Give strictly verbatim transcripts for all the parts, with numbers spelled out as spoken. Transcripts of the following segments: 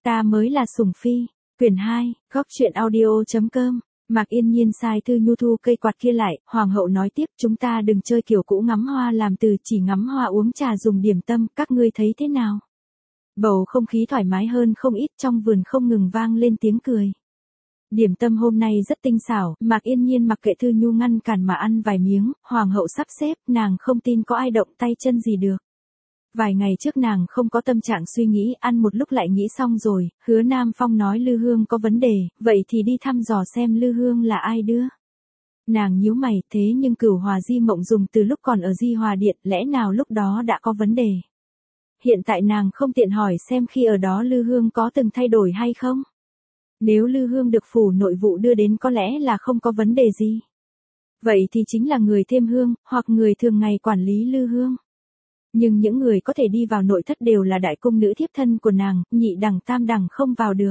Ta mới là sủng phi. Quyển hai, góc truyện audio.com. Mạc Yên Nhiên sai Thư Nhu thu cây quạt kia lại, hoàng hậu nói tiếp, chúng ta đừng chơi kiểu cũ ngắm hoa làm từ, chỉ ngắm hoa uống trà dùng điểm tâm, các ngươi thấy thế nào? Bầu không khí thoải mái hơn không ít, trong vườn không ngừng vang lên tiếng cười. Điểm tâm hôm nay rất tinh xảo, Mạc Yên Nhiên mặc kệ Thư Nhu ngăn cản mà ăn vài miếng, hoàng hậu sắp xếp, nàng không tin có ai động tay chân gì được. Vài ngày trước nàng không có tâm trạng suy nghĩ, ăn một lúc lại nghĩ xong rồi, Hứa Nam Phong nói Lư Hương có vấn đề, vậy thì đi thăm dò xem Lư Hương là ai đưa. Nàng nhíu mày, thế nhưng Cửu Hòa Di Mộng dùng từ lúc còn ở Di Hòa Điện, lẽ nào lúc đó đã có vấn đề? Hiện tại nàng không tiện hỏi xem khi ở đó Lư Hương có từng thay đổi hay không? Nếu Lư Hương được phủ nội vụ đưa đến có lẽ là không có vấn đề gì. Vậy thì chính là người thêm hương, hoặc người thường ngày quản lý Lư Hương. Nhưng những người có thể đi vào nội thất đều là đại cung nữ thiếp thân của nàng, nhị đẳng tam đẳng không vào được.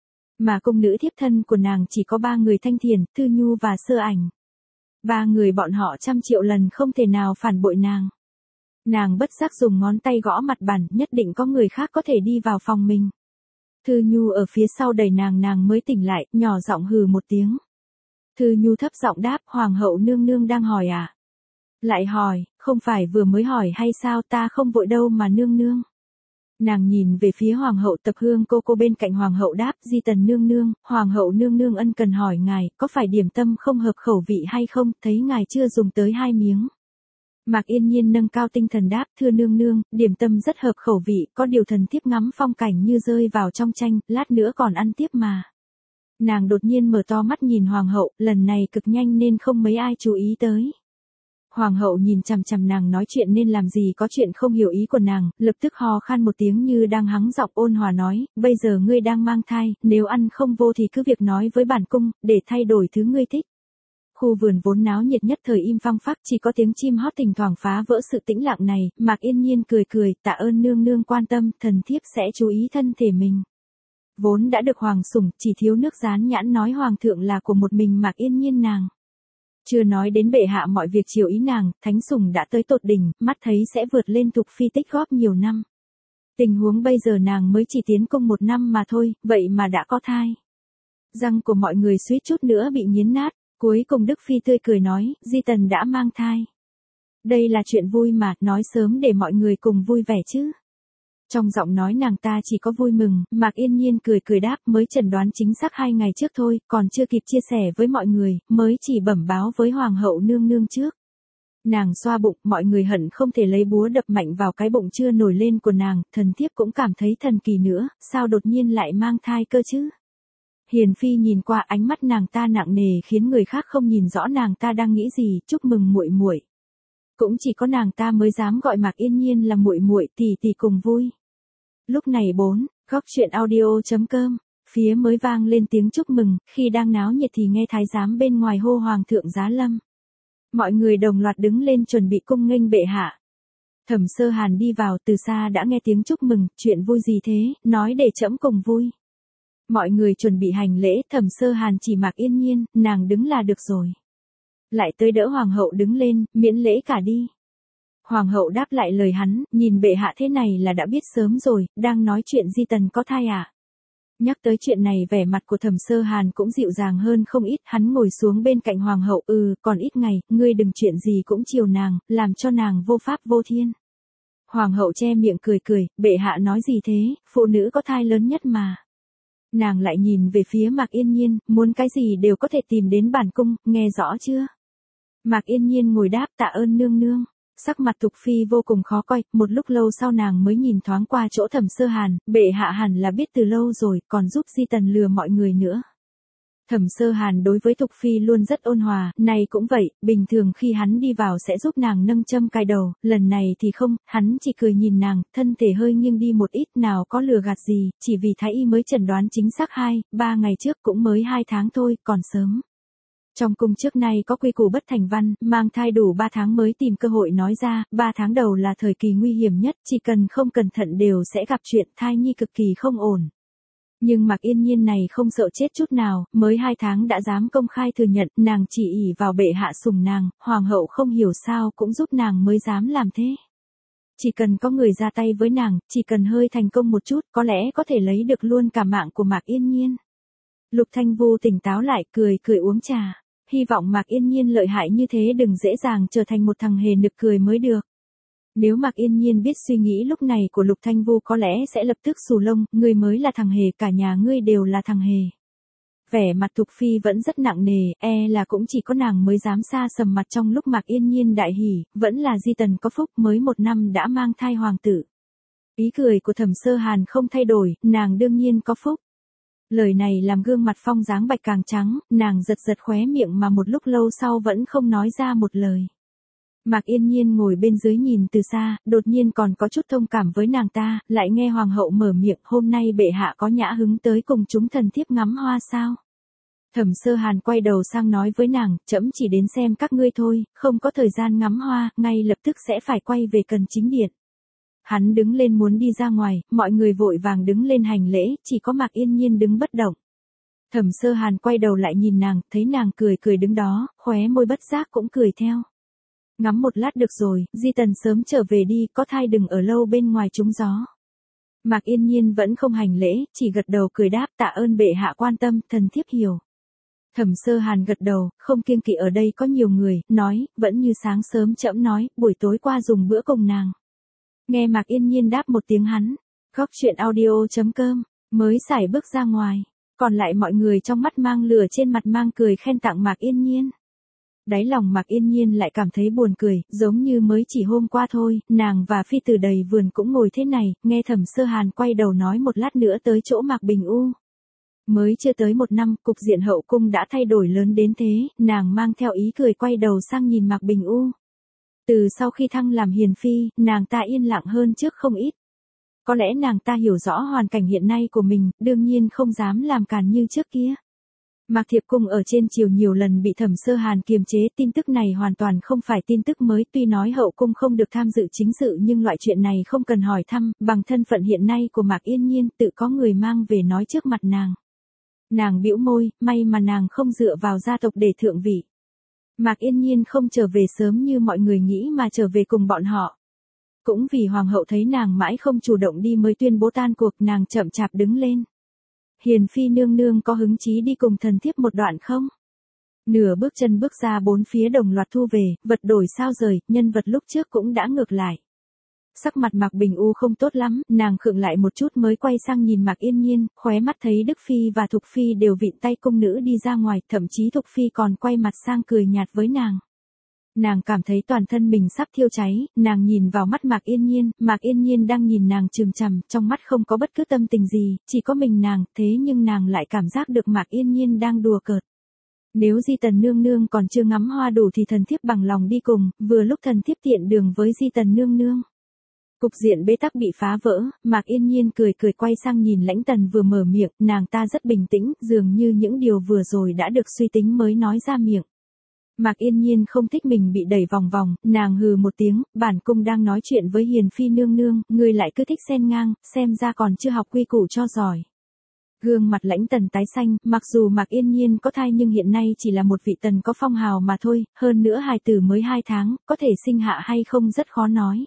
Mà cung nữ thiếp thân của nàng chỉ có ba người Thanh Thiền, Thư Nhu và Sơ Ảnh. Ba người bọn họ trăm triệu lần không thể nào phản bội nàng. Nàng bất giác dùng ngón tay gõ mặt bàn, nhất định có người khác có thể đi vào phòng mình. Thư Nhu ở phía sau đẩy nàng nàng mới tỉnh lại, nhỏ giọng hừ một tiếng. Thư Nhu thấp giọng đáp, hoàng hậu nương nương đang hỏi à? Lại hỏi, không phải vừa mới hỏi hay sao, ta không vội đâu mà nương nương. Nàng nhìn về phía hoàng hậu Tập Hương cô cô bên cạnh hoàng hậu đáp, Di Tần nương nương, hoàng hậu nương nương ân cần hỏi ngài, có phải điểm tâm không hợp khẩu vị hay không, thấy ngài chưa dùng tới hai miếng. Mạc Yên Nhiên nâng cao tinh thần đáp, thưa nương nương, điểm tâm rất hợp khẩu vị, có điều thần thiếp ngắm phong cảnh như rơi vào trong tranh, lát nữa còn ăn tiếp mà. Nàng đột nhiên mở to mắt nhìn hoàng hậu, lần này cực nhanh nên không mấy ai chú ý tới. Hoàng hậu nhìn chằm chằm nàng nói chuyện nên làm gì có chuyện không hiểu ý của nàng, lập tức ho khan một tiếng như đang hắng giọng ôn hòa nói, bây giờ ngươi đang mang thai, nếu ăn không vô thì cứ việc nói với bản cung, để thay đổi thứ ngươi thích. Khu vườn vốn náo nhiệt nhất thời im phăng phắc, chỉ có tiếng chim hót thỉnh thoảng phá vỡ sự tĩnh lặng này, Mạc Yên Nhiên cười cười, tạ ơn nương nương quan tâm, thần thiếp sẽ chú ý thân thể mình. Vốn đã được hoàng sủng, chỉ thiếu nước dán nhãn nói hoàng thượng là của một mình Mạc Yên Nhiên nàng. Chưa nói đến bệ hạ mọi việc chiều ý nàng, thánh sủng đã tới tột đỉnh, mắt thấy sẽ vượt lên Thục Phi tích góp nhiều năm. Tình huống bây giờ nàng mới chỉ tiến cung một năm mà thôi, vậy mà đã có thai. Răng của mọi người suýt chút nữa bị nghiến nát, cuối cùng Đức Phi tươi cười nói, Di Tần đã mang thai. Đây là chuyện vui mà, nói sớm để mọi người cùng vui vẻ chứ. Trong giọng nói nàng ta chỉ có vui mừng, Mạc Yên Nhiên cười cười đáp, mới chẩn đoán chính xác hai ngày trước thôi, còn chưa kịp chia sẻ với mọi người, mới chỉ bẩm báo với hoàng hậu nương nương trước. Nàng xoa bụng, mọi người hận không thể lấy búa đập mạnh vào cái bụng chưa nổi lên của nàng, thần thiếp cũng cảm thấy thần kỳ nữa, sao đột nhiên lại mang thai cơ chứ? Hiền Phi nhìn qua, ánh mắt nàng ta nặng nề khiến người khác không nhìn rõ nàng ta đang nghĩ gì, chúc mừng muội muội. Cũng chỉ có nàng ta mới dám gọi Mạc Yên Nhiên là muội muội, tỷ tỷ cùng vui. Lúc này bốn, góc truyện audio.com, phía mới vang lên tiếng chúc mừng, khi đang náo nhiệt thì nghe thái giám bên ngoài hô hoàng thượng giá lâm. Mọi người đồng loạt đứng lên chuẩn bị cung nghênh bệ hạ. Thẩm Sơ Hàn đi vào, từ xa đã nghe tiếng chúc mừng, chuyện vui gì thế, nói để trẫm cùng vui. Mọi người chuẩn bị hành lễ, Thẩm Sơ Hàn chỉ Mạc Yên Nhiên, nàng đứng là được rồi. Lại tới đỡ hoàng hậu đứng lên, miễn lễ cả đi. Hoàng hậu đáp lại lời hắn, nhìn bệ hạ thế này là đã biết sớm rồi, đang nói chuyện Di Tần có thai à. Nhắc tới chuyện này vẻ mặt của Thẩm Sơ Hàn cũng dịu dàng hơn không ít, hắn ngồi xuống bên cạnh hoàng hậu, ừ, còn ít ngày, ngươi đừng chuyện gì cũng chiều nàng, làm cho nàng vô pháp vô thiên. Hoàng hậu che miệng cười cười, bệ hạ nói gì thế, phụ nữ có thai lớn nhất mà. Nàng lại nhìn về phía Mạc Yên Nhiên, muốn cái gì đều có thể tìm đến bản cung, nghe rõ chưa? Mạc Yên Nhiên ngồi đáp, tạ ơn nương nương. Sắc mặt Thục Phi vô cùng khó coi, một lúc lâu sau nàng mới nhìn thoáng qua chỗ Thẩm Sơ Hàn, bệ hạ hẳn là biết từ lâu rồi, còn giúp Di Tần lừa mọi người nữa. Thẩm Sơ Hàn đối với Thục Phi luôn rất ôn hòa, này cũng vậy, bình thường khi hắn đi vào sẽ giúp nàng nâng châm cài đầu, lần này thì không, hắn chỉ cười nhìn nàng, thân thể hơi nghiêng đi một ít, nào có lừa gạt gì, chỉ vì thái y mới chẩn đoán chính xác hai, ba ngày trước cũng mới hai tháng thôi, còn sớm. Trong cung trước nay có quy củ bất thành văn, mang thai đủ ba tháng mới tìm cơ hội nói ra, ba tháng đầu là thời kỳ nguy hiểm nhất, chỉ cần không cẩn thận đều sẽ gặp chuyện thai nhi cực kỳ không ổn. Nhưng Mạc Yên Nhiên này không sợ chết chút nào, mới hai tháng đã dám công khai thừa nhận, nàng chỉ ỷ vào bệ hạ sủng nàng, hoàng hậu không hiểu sao cũng giúp nàng mới dám làm thế. Chỉ cần có người ra tay với nàng, chỉ cần hơi thành công một chút, có lẽ có thể lấy được luôn cả mạng của Mạc Yên Nhiên. Lục Thanh Vu tỉnh táo lại, cười cười uống trà. Hy vọng Mạc Yên Nhiên lợi hại như thế đừng dễ dàng trở thành một thằng hề nực cười mới được. Nếu Mạc Yên Nhiên biết suy nghĩ lúc này của Lục Thanh Vu có lẽ sẽ lập tức xù lông, ngươi mới là thằng hề, cả nhà ngươi đều là thằng hề. Vẻ mặt Thục Phi vẫn rất nặng nề, e là cũng chỉ có nàng mới dám xa sầm mặt trong lúc Mạc Yên Nhiên đại hỉ, vẫn là Di Tần có phúc mới một năm đã mang thai hoàng tử. Ý cười của Thẩm Sơ Hàn không thay đổi, nàng đương nhiên có phúc. Lời này làm gương mặt Phong dáng bạch càng trắng, nàng giật giật khóe miệng mà một lúc lâu sau vẫn không nói ra một lời. Mạc Yên Nhiên ngồi bên dưới nhìn từ xa, đột nhiên còn có chút thông cảm với nàng ta, lại nghe hoàng hậu mở miệng, hôm nay bệ hạ có nhã hứng tới cùng chúng thần thiếp ngắm hoa sao? Thẩm Sơ Hàn quay đầu sang nói với nàng, trẫm chỉ đến xem các ngươi thôi, không có thời gian ngắm hoa, ngay lập tức sẽ phải quay về Cần Chính Điện. Hắn đứng lên muốn đi ra ngoài, mọi người vội vàng đứng lên hành lễ, chỉ có Mạc Yên Nhiên đứng bất động. Thẩm Sơ Hàn quay đầu lại nhìn nàng, thấy nàng cười cười đứng đó, khóe môi bất giác cũng cười theo. Ngắm một lát được rồi, Di Tần sớm trở về đi, có thai đừng ở lâu bên ngoài trúng gió. Mạc Yên Nhiên vẫn không hành lễ, chỉ gật đầu cười đáp, tạ ơn bệ hạ quan tâm, thần thiếp hiểu. Thẩm Sơ Hàn gật đầu, không kiêng kỵ ở đây có nhiều người, nói, vẫn như sáng sớm trẫm nói, buổi tối qua dùng bữa cùng nàng. Nghe Mạc Yên Nhiên đáp một tiếng hắn, góc truyện audio chấm com, mới xài bước ra ngoài, còn lại mọi người trong mắt mang lửa trên mặt mang cười khen tặng Mạc Yên Nhiên. Đáy lòng Mạc Yên Nhiên lại cảm thấy buồn cười, giống như mới chỉ hôm qua thôi, nàng và phi tử đầy vườn cũng ngồi thế này, nghe Thẩm Sơ Hàn quay đầu nói một lát nữa tới chỗ Mạc Bình U. Mới chưa tới một năm, cục diện hậu cung đã thay đổi lớn đến thế, nàng mang theo ý cười quay đầu sang nhìn Mạc Bình U. Từ sau khi thăng làm hiền phi, nàng ta yên lặng hơn trước không ít. Có lẽ nàng ta hiểu rõ hoàn cảnh hiện nay của mình, đương nhiên không dám làm càn như trước kia. Mạc Thiệp Cung ở trên triều nhiều lần bị Thẩm Sơ Hàn kiềm chế, tin tức này hoàn toàn không phải tin tức mới, tuy nói hậu cung không được tham dự chính sự nhưng loại chuyện này không cần hỏi thăm, bằng thân phận hiện nay của Mạc Yên Nhiên tự có người mang về nói trước mặt nàng. Nàng bĩu môi, may mà nàng không dựa vào gia tộc để thượng vị. Mạc Yên Nhiên không trở về sớm như mọi người nghĩ mà trở về cùng bọn họ. Cũng vì hoàng hậu thấy nàng mãi không chủ động đi mới tuyên bố tan cuộc, nàng chậm chạp đứng lên. Hiền phi nương nương có hứng chí đi cùng thần thiếp một đoạn không? Nửa bước chân bước ra bốn phía đồng loạt thu về, vật đổi sao rời, nhân vật lúc trước cũng đã ngược lại. Sắc mặt Mạc Bình U không tốt lắm, nàng khựng lại một chút mới quay sang nhìn Mạc Yên Nhiên, khóe mắt thấy Đức Phi và Thục Phi đều vịn tay cung nữ đi ra ngoài, thậm chí Thục Phi còn quay mặt sang cười nhạt với nàng. Nàng cảm thấy toàn thân mình sắp thiêu cháy, nàng nhìn vào mắt Mạc Yên Nhiên, Mạc Yên Nhiên đang nhìn nàng chằm chằm, trong mắt không có bất cứ tâm tình gì, chỉ có mình nàng, thế nhưng nàng lại cảm giác được Mạc Yên Nhiên đang đùa cợt. Nếu Di Tần nương nương còn chưa ngắm hoa đủ thì thần thiếp bằng lòng đi cùng, vừa lúc thần thiếp tiện đường với Di Tần nương nương. Cục diện bế tắc bị phá vỡ, Mạc Yên Nhiên cười cười quay sang nhìn Lãnh Tần vừa mở miệng, nàng ta rất bình tĩnh, dường như những điều vừa rồi đã được suy tính mới nói ra miệng. Mạc Yên Nhiên không thích mình bị đẩy vòng vòng, nàng hừ một tiếng, bản cung đang nói chuyện với hiền phi nương nương, ngươi lại cứ thích xen ngang, xem ra còn chưa học quy củ cho giỏi. Gương mặt Lãnh Tần tái xanh, mặc dù Mạc Yên Nhiên có thai nhưng hiện nay chỉ là một vị tần có phong hào mà thôi, hơn nữa hài tử mới hai tháng, có thể sinh hạ hay không rất khó nói.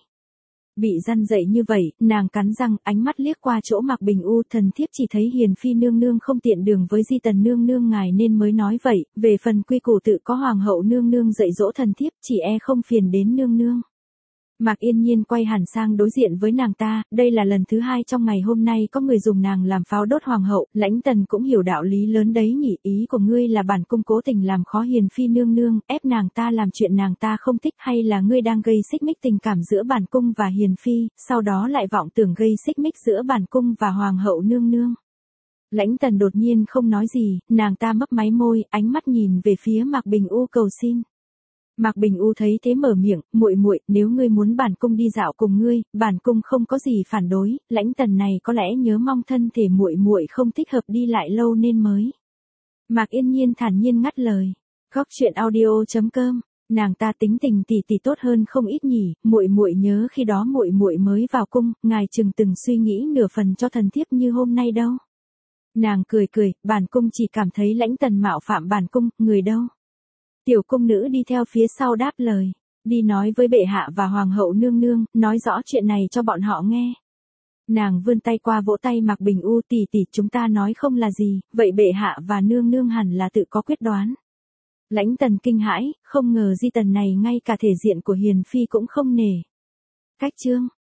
Bị răn dậy như vậy, nàng cắn răng, ánh mắt liếc qua chỗ Mạc Bình U, thần thiếp chỉ thấy hiền phi nương nương không tiện đường với Di Tần nương nương ngài nên mới nói vậy, về phần quy củ tự có hoàng hậu nương nương dạy dỗ thần thiếp, chỉ e không phiền đến nương nương. Mạc Yên Nhiên quay hẳn sang đối diện với nàng ta, đây là lần thứ hai trong ngày hôm nay có người dùng nàng làm pháo đốt hoàng hậu, Lãnh Tần cũng hiểu đạo lý lớn đấy nhỉ, ý của ngươi là bản cung cố tình làm khó hiền phi nương nương, ép nàng ta làm chuyện nàng ta không thích, hay là ngươi đang gây xích mích tình cảm giữa bản cung và hiền phi, sau đó lại vọng tưởng gây xích mích giữa bản cung và hoàng hậu nương nương. Lãnh Tần đột nhiên không nói gì, nàng ta mấp máy môi, ánh mắt nhìn về phía Mạc Bình U cầu xin. Mạc Bình U thấy thế mở miệng, muội muội, nếu ngươi muốn bản cung đi dạo cùng ngươi, bản cung không có gì phản đối, Lãnh Tần này có lẽ nhớ mong thân thể muội muội không thích hợp đi lại lâu nên mới. Mạc Yên Nhiên thản nhiên ngắt lời. Góc truyện audio chấm com, nàng ta tính tình tỷ tỷ tốt hơn không ít nhỉ, muội muội nhớ khi đó muội muội mới vào cung, ngài chừng từng suy nghĩ nửa phần cho thần thiếp như hôm nay đâu. Nàng cười cười, bản cung chỉ cảm thấy Lãnh Tần mạo phạm bản cung, người đâu. Tiểu cung nữ đi theo phía sau đáp lời. đi nói với bệ hạ và hoàng hậu nương nương, nói rõ chuyện này cho bọn họ nghe. Nàng vươn tay qua vỗ tay Mạc Bình U, tỷ tỷ, chúng ta nói không là gì, vậy bệ hạ và nương nương hẳn là tự có quyết đoán. Lãnh Tần kinh hãi, không ngờ Di Tần này ngay cả thể diện của hiền phi cũng không nể. Cách chương